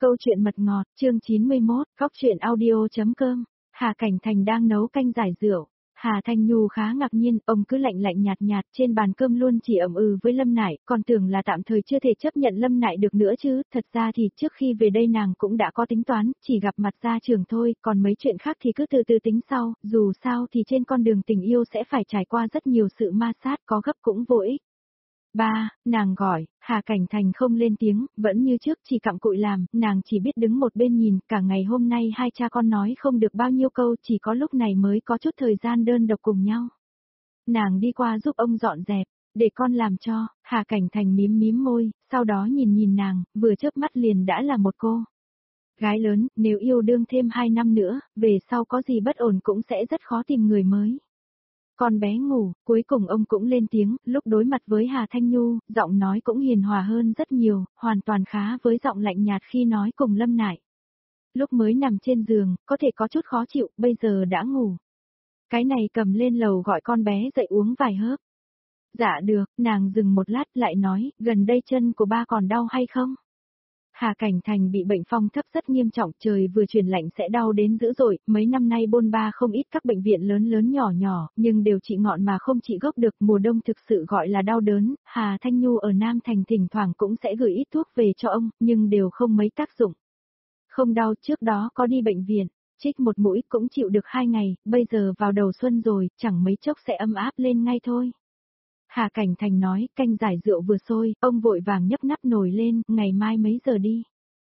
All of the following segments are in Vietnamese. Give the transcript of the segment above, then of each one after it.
Câu chuyện mật ngọt, chương 91, góc truyện audio.com. Hà Cảnh Thành đang nấu canh giải rượu. Hà Thanh Nhu khá ngạc nhiên, ông cứ lạnh lạnh nhạt nhạt trên bàn cơm luôn chỉ ậm ừ với Lâm Nại, còn tưởng là tạm thời chưa thể chấp nhận Lâm Nại được nữa chứ, thật ra thì trước khi về đây nàng cũng đã có tính toán, chỉ gặp mặt ra trường thôi, còn mấy chuyện khác thì cứ từ từ tính sau, dù sao thì trên con đường tình yêu sẽ phải trải qua rất nhiều sự ma sát, có gấp cũng vô ích. Ba, nàng gọi, Hà Cảnh Thành không lên tiếng, vẫn như trước chỉ cặm cụi làm, nàng chỉ biết đứng một bên nhìn, cả ngày hôm nay hai cha con nói không được bao nhiêu câu, chỉ có lúc này mới có chút thời gian đơn độc cùng nhau. Nàng đi qua giúp ông dọn dẹp, để con làm cho, Hà Cảnh Thành mím mím môi, sau đó nhìn nàng, vừa chớp mắt liền đã là một cô gái lớn, nếu yêu đương thêm 2 năm nữa, về sau có gì bất ổn cũng sẽ rất khó tìm người mới. Con bé ngủ, cuối cùng ông cũng lên tiếng, lúc đối mặt với Hà Thanh Nhu, giọng nói cũng hiền hòa hơn rất nhiều, hoàn toàn khá với giọng lạnh nhạt khi nói cùng Lâm Nại. Lúc mới nằm trên giường, có thể có chút khó chịu, bây giờ đã ngủ. Cái này cầm lên lầu gọi con bé dậy uống vài hớp. Dạ được, nàng dừng một lát lại nói, gần đây chân của ba còn đau hay không? Hà Cảnh Thành bị bệnh phong thấp rất nghiêm trọng, trời vừa chuyển lạnh sẽ đau đến dữ dội, mấy năm nay bôn ba không ít các bệnh viện lớn lớn nhỏ nhỏ, nhưng đều trị ngọn mà không trị gốc được, mùa đông thực sự gọi là đau đớn, Hà Thanh Nhu ở Nam Thành thỉnh thoảng cũng sẽ gửi ít thuốc về cho ông, nhưng đều không mấy tác dụng. Không đau, trước đó có đi bệnh viện, trích một mũi cũng chịu được 2 ngày, bây giờ vào đầu xuân rồi, chẳng mấy chốc sẽ ấm áp lên ngay thôi. Hà Cảnh Thành nói, canh giải rượu vừa sôi, ông vội vàng nhấc nắp nồi lên, ngày mai mấy giờ đi.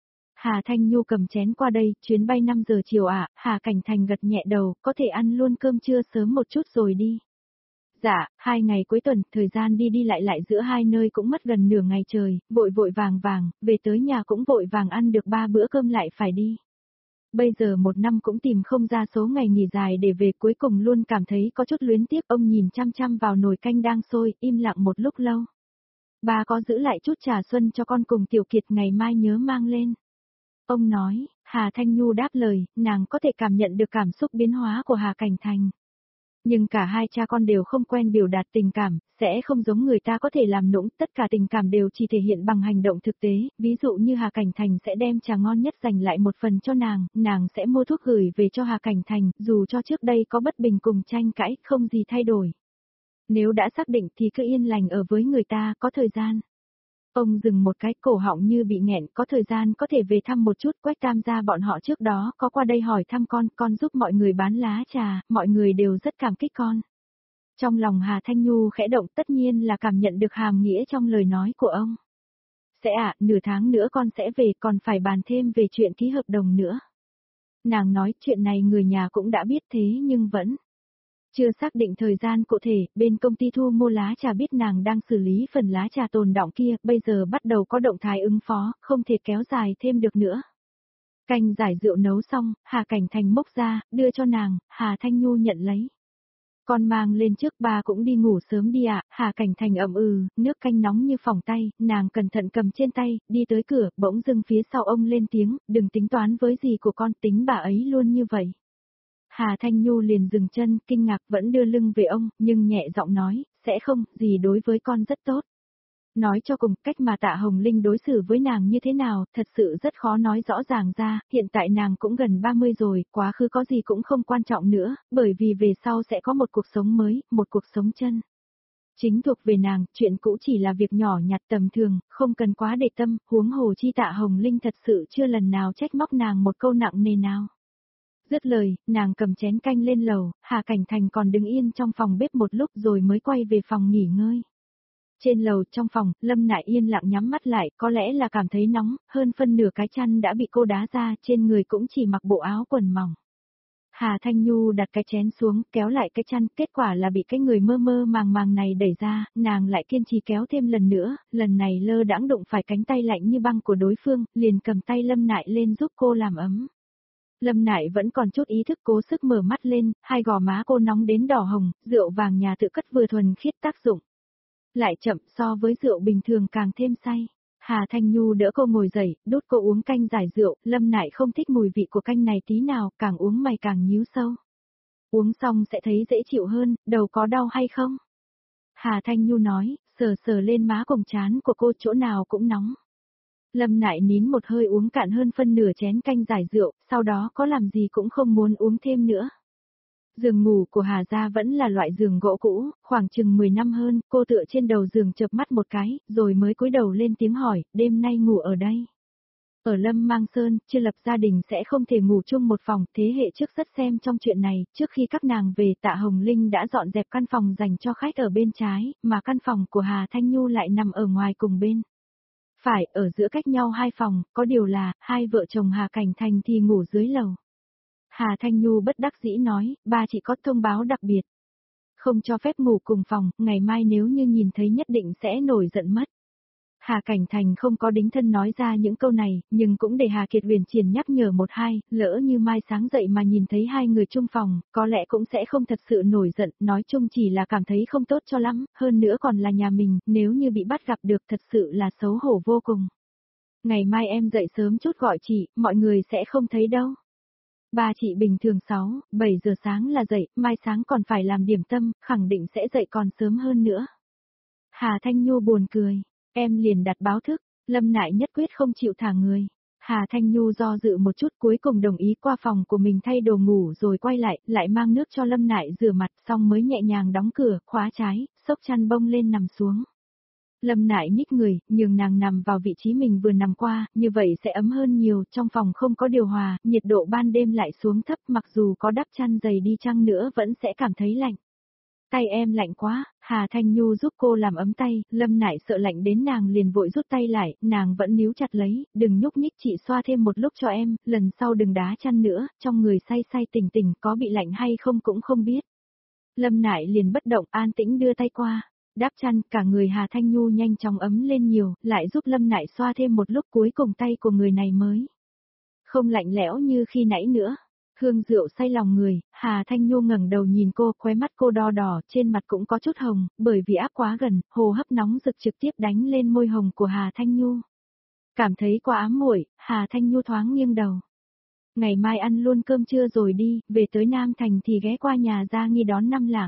Hà Thanh Nhu cầm chén qua đây, chuyến bay 5 giờ chiều ạ, Hà Cảnh Thành gật nhẹ đầu, có thể ăn luôn cơm trưa sớm một chút rồi đi. Dạ, 2 ngày cuối tuần, thời gian đi đi lại lại giữa hai nơi cũng mất gần nửa ngày trời, vội vội vàng vàng, về tới nhà cũng vội vàng ăn được 3 bữa cơm lại phải đi. Bây giờ 1 năm cũng tìm không ra số ngày nghỉ dài để về, cuối cùng luôn cảm thấy có chút luyến tiếc, ông nhìn chăm chăm vào nồi canh đang sôi, im lặng một lúc lâu. Ba có giữ lại chút trà xuân cho con cùng Tiểu Kiệt ngày mai nhớ mang lên. Ông nói, Hà Thanh Nhu đáp lời, nàng có thể cảm nhận được cảm xúc biến hóa của Hà Cảnh Thành. Nhưng cả hai cha con đều không quen biểu đạt tình cảm, sẽ không giống người ta có thể làm nũng, tất cả tình cảm đều chỉ thể hiện bằng hành động thực tế, ví dụ như Hà Cảnh Thành sẽ đem trà ngon nhất dành lại một phần cho nàng sẽ mua thuốc gửi về cho Hà Cảnh Thành, dù cho trước đây có bất bình cùng tranh cãi, không gì thay đổi. Nếu đã xác định thì cứ yên lành ở với người ta, có thời gian. Ông dừng một cái, cổ họng như bị nghẹn, có thời gian có thể về thăm một chút, Quách Tam gia bọn họ trước đó có qua đây hỏi thăm con giúp mọi người bán lá trà, mọi người đều rất cảm kích con. Trong lòng Hà Thanh Nhu khẽ động, tất nhiên là cảm nhận được hàm nghĩa trong lời nói của ông. Sẽ nửa tháng nữa con sẽ về, còn phải bàn thêm về chuyện ký hợp đồng nữa. Nàng nói chuyện này người nhà cũng đã biết thế nhưng vẫn chưa xác định thời gian cụ thể, bên công ty thu mua lá trà biết nàng đang xử lý phần lá trà tồn đọng kia, bây giờ bắt đầu có động thái ứng phó, không thể kéo dài thêm được nữa. Canh giải rượu nấu xong, Hà Cảnh Thành mốc ra, đưa cho nàng, Hà Thanh Nhu nhận lấy. Con mang lên trước, ba cũng đi ngủ sớm đi ạ, Hà Cảnh Thành ậm ừ, nước canh nóng như phỏng tay, nàng cẩn thận cầm trên tay, đi tới cửa, bỗng dưng phía sau ông lên tiếng, đừng tính toán với gì của con, tính bà ấy luôn như vậy. Hà Thanh Nhu liền dừng chân, kinh ngạc, vẫn đưa lưng về ông, nhưng nhẹ giọng nói, sẽ không, gì đối với con rất tốt. Nói cho cùng, cách mà Tạ Hồng Linh đối xử với nàng như thế nào, thật sự rất khó nói rõ ràng ra, hiện tại nàng cũng gần 30 rồi, quá khứ có gì cũng không quan trọng nữa, bởi vì về sau sẽ có một cuộc sống mới, một cuộc sống chân chính thuộc về nàng, chuyện cũ chỉ là việc nhỏ nhặt tầm thường, không cần quá để tâm, huống hồ chi Tạ Hồng Linh thật sự chưa lần nào trách móc nàng một câu nặng nề nào. Dứt lời, nàng cầm chén canh lên lầu, Hà Cảnh Thành còn đứng yên trong phòng bếp một lúc rồi mới quay về phòng nghỉ ngơi. Trên lầu trong phòng, Lâm Nại yên lặng nhắm mắt lại, có lẽ là cảm thấy nóng, hơn phân nửa cái chăn đã bị cô đá ra, trên người cũng chỉ mặc bộ áo quần mỏng. Hà Thanh Nhu đặt cái chén xuống, kéo lại cái chăn, kết quả là bị cái người mơ mơ màng màng này đẩy ra, nàng lại kiên trì kéo thêm lần nữa, lần này lơ đãng đụng phải cánh tay lạnh như băng của đối phương, liền cầm tay Lâm Nại lên giúp cô làm ấm. Lâm Nại vẫn còn chút ý thức, cố sức mở mắt lên, hai gò má cô nóng đến đỏ hồng, rượu vàng nhà tự cất vừa thuần khiết tác dụng. Lại chậm, so với rượu bình thường càng thêm say. Hà Thanh Nhu đỡ cô ngồi dậy, đút cô uống canh giải rượu, Lâm Nại không thích mùi vị của canh này tí nào, càng uống mày càng nhíu sâu. Uống xong sẽ thấy dễ chịu hơn, đầu có đau hay không? Hà Thanh Nhu nói, sờ sờ lên má cùng trán của cô, chỗ nào cũng nóng. Lâm Nại nín một hơi uống cạn hơn phân nửa chén canh giải rượu, sau đó có làm gì cũng không muốn uống thêm nữa. Giường ngủ của Hà Gia vẫn là loại giường gỗ cũ, khoảng chừng 10 năm hơn, cô tựa trên đầu giường chợp mắt một cái, rồi mới cúi đầu lên tiếng hỏi, đêm nay ngủ ở đây. Ở Lâm Mang Sơn, chưa lập gia đình sẽ không thể ngủ chung một phòng, thế hệ trước rất xem trong chuyện này, trước khi các nàng về Tạ Hồng Linh đã dọn dẹp căn phòng dành cho khách ở bên trái, mà căn phòng của Hà Thanh Nhu lại nằm ở ngoài cùng bên. Phải, ở giữa cách nhau hai phòng, có điều là, hai vợ chồng Hà Cảnh Thành thì ngủ dưới lầu. Hà Thanh Nhu bất đắc dĩ nói, ba chị có thông báo đặc biệt. Không cho phép ngủ cùng phòng, ngày mai nếu như nhìn thấy nhất định sẽ nổi giận mất. Hà Cảnh Thành không có đính thân nói ra những câu này, nhưng cũng để Hà Kiệt Huyền Triền nhắc nhở một hai, lỡ như mai sáng dậy mà nhìn thấy hai người chung phòng, có lẽ cũng sẽ không thật sự nổi giận, nói chung chỉ là cảm thấy không tốt cho lắm, hơn nữa còn là nhà mình, nếu như bị bắt gặp được thật sự là xấu hổ vô cùng. Ngày mai em dậy sớm chút gọi chị, mọi người sẽ không thấy đâu. Ba chị bình thường 6, 7 giờ sáng là dậy, mai sáng còn phải làm điểm tâm, khẳng định sẽ dậy còn sớm hơn nữa. Hà Thanh Nhu buồn cười, em liền đặt báo thức, Lâm Nại nhất quyết không chịu thả người. Hà Thanh Nhu do dự một chút cuối cùng đồng ý qua phòng của mình thay đồ ngủ rồi quay lại mang nước cho Lâm Nại rửa mặt xong mới nhẹ nhàng đóng cửa, khóa trái, xốc chăn bông lên nằm xuống. Lâm Nại nhích người, nhường nàng nằm vào vị trí mình vừa nằm qua, như vậy sẽ ấm hơn nhiều, trong phòng không có điều hòa, nhiệt độ ban đêm lại xuống thấp mặc dù có đắp chăn dày đi chăng nữa vẫn sẽ cảm thấy lạnh. Tay em lạnh quá, Hà Thanh Nhu giúp cô làm ấm tay, Lâm Nại sợ lạnh đến nàng liền vội rút tay lại, nàng vẫn níu chặt lấy, đừng nhúc nhích chị xoa thêm một lúc cho em, lần sau đừng đá chăn nữa, trong người say say tỉnh tỉnh có bị lạnh hay không cũng không biết. Lâm Nại liền bất động an tĩnh đưa tay qua. Đáp chăn, cả người Hà Thanh Nhu nhanh chóng ấm lên nhiều, lại giúp Lâm Nại xoa thêm một lúc cuối cùng tay của người này mới. Không lạnh lẽo như khi nãy nữa. Hương rượu say lòng người, Hà Thanh Nhu ngẩng đầu nhìn cô, khóe mắt cô đo đỏ, trên mặt cũng có chút hồng, bởi vì áp quá gần, hô hấp nóng rực trực tiếp đánh lên môi hồng của Hà Thanh Nhu. Cảm thấy quá ám muội, Hà Thanh Nhu thoáng nghiêng đầu. Ngày mai ăn luôn cơm trưa rồi đi, về tới Nam Thành thì ghé qua nhà Gia Nghi đón năm lạng.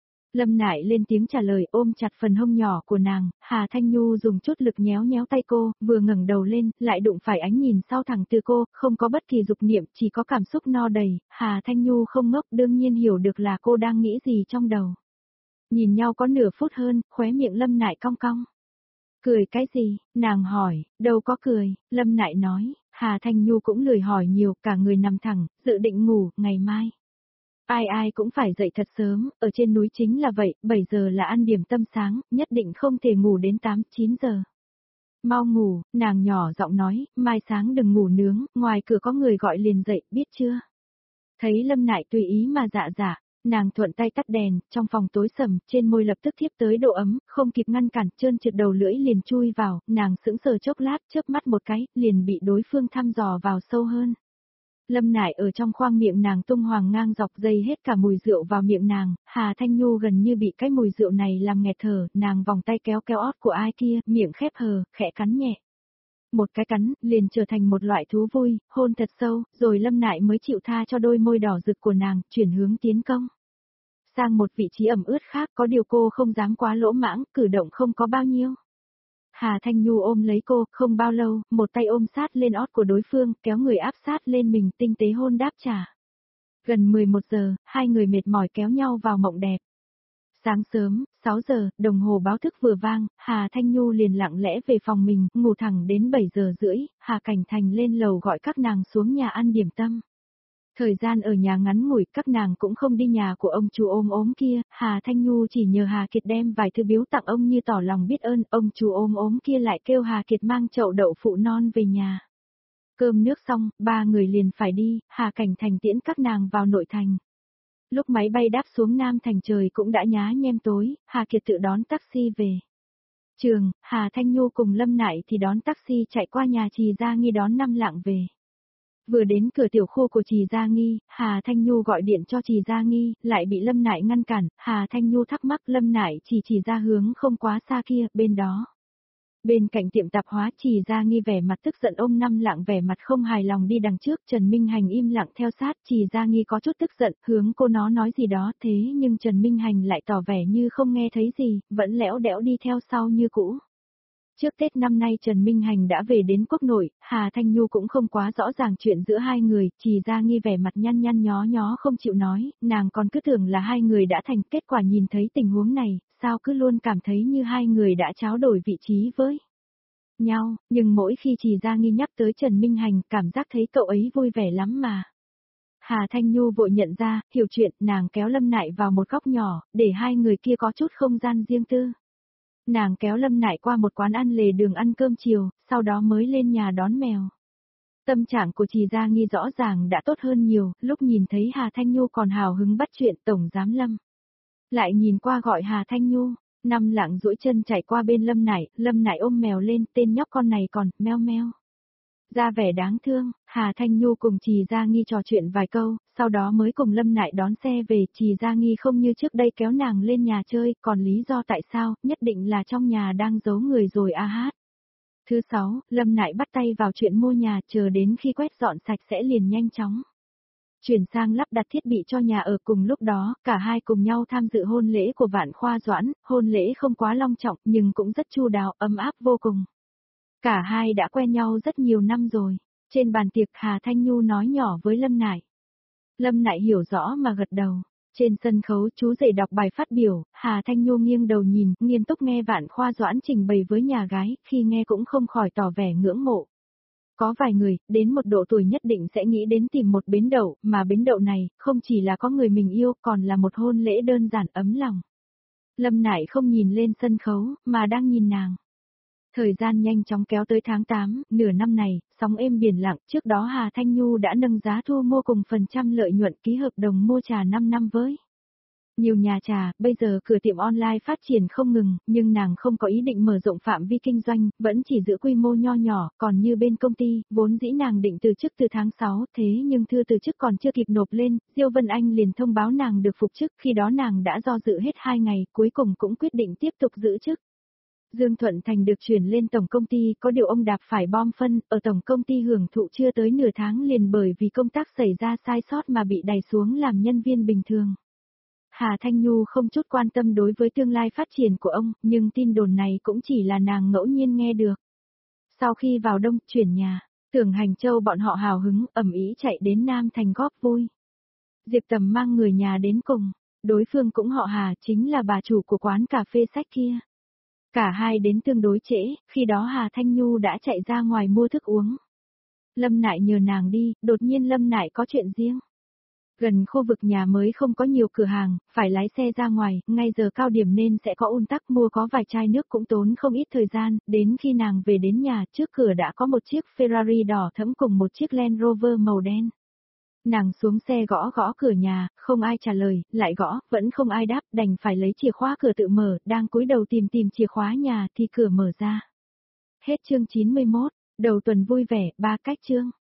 Lâm Nại lên tiếng trả lời ôm chặt phần hông nhỏ của nàng, Hà Thanh Nhu dùng chút lực nhéo nhéo tay cô, vừa ngẩng đầu lên, lại đụng phải ánh nhìn sau thẳng từ cô, không có bất kỳ dục niệm, chỉ có cảm xúc no đầy, Hà Thanh Nhu không ngốc đương nhiên hiểu được là cô đang nghĩ gì trong đầu. Nhìn nhau có nửa phút hơn, khóe miệng Lâm Nại cong cong. Cười cái gì, nàng hỏi, đâu có cười, Lâm Nại nói, Hà Thanh Nhu cũng lười hỏi nhiều, cả người nằm thẳng, dự định ngủ, ngày mai. Ai ai cũng phải dậy thật sớm, ở trên núi chính là vậy, 7 giờ là ăn điểm tâm sáng, nhất định không thể ngủ đến 8, 9 giờ. Mau ngủ, nàng nhỏ giọng nói, mai sáng đừng ngủ nướng, ngoài cửa có người gọi liền dậy, biết chưa? Thấy Lâm Nại tùy ý mà dạ, nàng thuận tay tắt đèn, trong phòng tối sầm, trên môi lập tức thiếp tới độ ấm, không kịp ngăn cản, trơn trượt đầu lưỡi liền chui vào, nàng sững sờ chốc lát, chớp mắt một cái, liền bị đối phương thăm dò vào sâu hơn. Lâm Nại ở trong khoang miệng nàng tung hoàng ngang dọc dây hết cả mùi rượu vào miệng nàng, Hà Thanh Nhu gần như bị cái mùi rượu này làm nghẹt thở, nàng vòng tay kéo kéo ót của ai kia, miệng khép hờ, khẽ cắn nhẹ. Một cái cắn, liền trở thành một loại thú vui, hôn thật sâu, rồi Lâm Nại mới chịu tha cho đôi môi đỏ rực của nàng, chuyển hướng tiến công. Sang một vị trí ẩm ướt khác có điều cô không dám quá lỗ mãng, cử động không có bao nhiêu. Hà Thanh Nhu ôm lấy cô, không bao lâu, một tay ôm sát lên ót của đối phương, kéo người áp sát lên mình, tinh tế hôn đáp trả. Gần 11 giờ, hai người mệt mỏi kéo nhau vào mộng đẹp. Sáng sớm, 6 giờ, đồng hồ báo thức vừa vang, Hà Thanh Nhu liền lặng lẽ về phòng mình, ngủ thẳng đến 7 giờ rưỡi, Hà Cảnh Thành lên lầu gọi các nàng xuống nhà ăn điểm tâm. Thời gian ở nhà ngắn ngủi, các nàng cũng không đi nhà của ông chú ôm ốm kia, Hà Thanh Nhu chỉ nhờ Hà Kiệt đem vài thứ biếu tặng ông như tỏ lòng biết ơn, ông chú ôm ốm kia lại kêu Hà Kiệt mang chậu đậu phụ non về nhà. Cơm nước xong, ba người liền phải đi, Hà Cảnh Thành tiễn các nàng vào nội thành. Lúc máy bay đáp xuống Nam Thành trời cũng đã nhá nhem tối, Hà Kiệt tự đón taxi về. Trường, Hà Thanh Nhu cùng Lâm Nại thì đón taxi chạy qua nhà Trì Gia Nghi đón năm lạng về. Vừa đến cửa tiểu khu của Trì Gia Nghi, Hà Thanh Nhu gọi điện cho Trì Gia Nghi, lại bị Lâm Nại ngăn cản, Hà Thanh Nhu thắc mắc Lâm Nại chỉ ra hướng không quá xa kia, bên đó. Bên cạnh tiệm tạp hóa Trì Gia Nghi vẻ mặt tức giận ôm năm lạng vẻ mặt không hài lòng đi đằng trước, Trần Minh Hành im lặng theo sát, Trì Gia Nghi có chút tức giận, hướng cô nó nói gì đó, thế nhưng Trần Minh Hành lại tỏ vẻ như không nghe thấy gì, vẫn lẽo đẽo đi theo sau như cũ. Trước Tết năm nay Trần Minh Hành đã về đến quốc nội, Hà Thanh Nhu cũng không quá rõ ràng chuyện giữa hai người, Trì Gia Nghi vẻ mặt nhăn nhăn nhó nhó không chịu nói, nàng còn cứ tưởng là hai người đã thành, kết quả nhìn thấy tình huống này, sao cứ luôn cảm thấy như hai người đã tráo đổi vị trí với nhau, nhưng mỗi khi Trì Gia Nghi nhắc tới Trần Minh Hành, cảm giác thấy cậu ấy vui vẻ lắm mà. Hà Thanh Nhu vội nhận ra, hiểu chuyện, nàng kéo Lâm Nại vào một góc nhỏ, để hai người kia có chút không gian riêng tư. Nàng kéo Lâm Nại qua một quán ăn lề đường ăn cơm chiều, sau đó mới lên nhà đón mèo. Tâm trạng của Trì Gia Nghi rõ ràng đã tốt hơn nhiều, lúc nhìn thấy Hà Thanh Nhu còn hào hứng bắt chuyện Tổng Giám Lâm. Lại nhìn qua gọi Hà Thanh Nhu, Năm Lạng duỗi chân chạy qua bên Lâm Nại ôm mèo lên, tên nhóc con này còn, meo meo. Ra vẻ đáng thương, Hà Thanh Nhu cùng Trì Gia Nghi trò chuyện vài câu, sau đó mới cùng Lâm Nại đón xe về. Trì Gia Nghi không như trước đây kéo nàng lên nhà chơi, còn lý do tại sao, nhất định là trong nhà đang giấu người rồi a hát. Thứ 6, Lâm Nại bắt tay vào chuyện mua nhà, chờ đến khi quét dọn sạch sẽ liền nhanh chóng chuyển sang lắp đặt thiết bị cho nhà ở. Cùng lúc đó, cả hai cùng nhau tham dự hôn lễ của Vạn Khoa Doãn, hôn lễ không quá long trọng nhưng cũng rất chu đáo, ấm áp vô cùng. Cả hai đã quen nhau rất nhiều năm rồi. Trên bàn tiệc Hà Thanh Nhu nói nhỏ với Lâm Nại. Lâm Nại hiểu rõ mà gật đầu. Trên sân khấu chú rể đọc bài phát biểu, Hà Thanh Nhu nghiêng đầu nhìn, nghiêm túc nghe Vạn Khoa Doãn trình bày với nhà gái, khi nghe cũng không khỏi tỏ vẻ ngưỡng mộ. Có vài người, đến một độ tuổi nhất định sẽ nghĩ đến tìm một bến đậu, mà bến đậu này, không chỉ là có người mình yêu, còn là một hôn lễ đơn giản ấm lòng. Lâm Nại không nhìn lên sân khấu, mà đang nhìn nàng. Thời gian nhanh chóng kéo tới tháng 8, nửa năm này, sóng êm biển lặng, trước đó Hà Thanh Nhu đã nâng giá thu mua cùng phần trăm lợi nhuận ký hợp đồng mua trà 5 năm với nhiều nhà trà. Bây giờ cửa tiệm online phát triển không ngừng, nhưng nàng không có ý định mở rộng phạm vi kinh doanh, vẫn chỉ giữ quy mô nho nhỏ, còn như bên công ty, vốn dĩ nàng định từ chức từ tháng 6, thế nhưng thư từ chức còn chưa kịp nộp lên, Diêu Vân Anh liền thông báo nàng được phục chức, khi đó nàng đã do dự hết 2 ngày, cuối cùng cũng quyết định tiếp tục giữ chức. Dương Thuận Thành được chuyển lên tổng công ty, có điều ông Đạp phải bom phân, ở tổng công ty hưởng thụ chưa tới nửa tháng liền bởi vì công tác xảy ra sai sót mà bị đày xuống làm nhân viên bình thường. Hà Thanh Nhu không chút quan tâm đối với tương lai phát triển của ông, nhưng tin đồn này cũng chỉ là nàng ngẫu nhiên nghe được. Sau khi vào đông, chuyển nhà, Tưởng Hành Châu bọn họ hào hứng, ầm ĩ chạy đến Nam Thành góp vui. Diệp Tầm mang người nhà đến cùng, đối phương cũng họ Hà, chính là bà chủ của quán cà phê sách kia. Cả hai đến tương đối trễ, khi đó Hà Thanh Nhu đã chạy ra ngoài mua thức uống. Lâm Nại nhờ nàng đi, đột nhiên Lâm Nại có chuyện riêng. Gần khu vực nhà mới không có nhiều cửa hàng, phải lái xe ra ngoài, ngay giờ cao điểm nên sẽ có ùn tắc, mua có vài chai nước cũng tốn không ít thời gian, đến khi nàng về đến nhà, trước cửa đã có một chiếc Ferrari đỏ thẫm cùng một chiếc Land Rover màu đen. Nàng xuống xe gõ gõ cửa nhà, không ai trả lời, lại gõ, vẫn không ai đáp, đành phải lấy chìa khóa cửa tự mở, đang cúi đầu tìm chìa khóa nhà thì cửa mở ra. Hết chương 91, đầu tuần vui vẻ, 3 cách chương.